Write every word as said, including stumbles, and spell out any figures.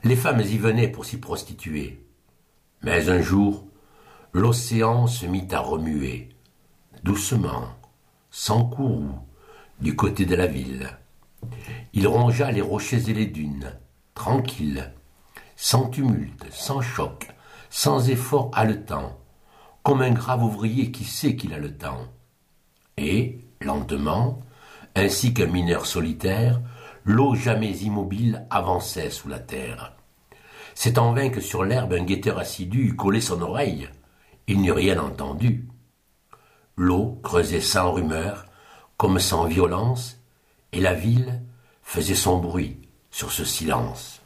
Les femmes y venaient pour s'y prostituer. Mais un jour, l'océan se mit à remuer, doucement, sans courroux, du côté de la ville. Il rongea les rochers et les dunes, tranquille, sans tumulte, sans choc, sans effort haletant, comme un grave ouvrier qui sait qu'il a le temps. Et, lentement, ainsi qu'un mineur solitaire, l'eau jamais immobile avançait sous la terre. C'est en vain que sur l'herbe un guetteur assidu eût collé son oreille. Il n'eut rien entendu. L'eau creusait sans rumeur, comme sans violence, et la ville faisait son bruit sur ce silence.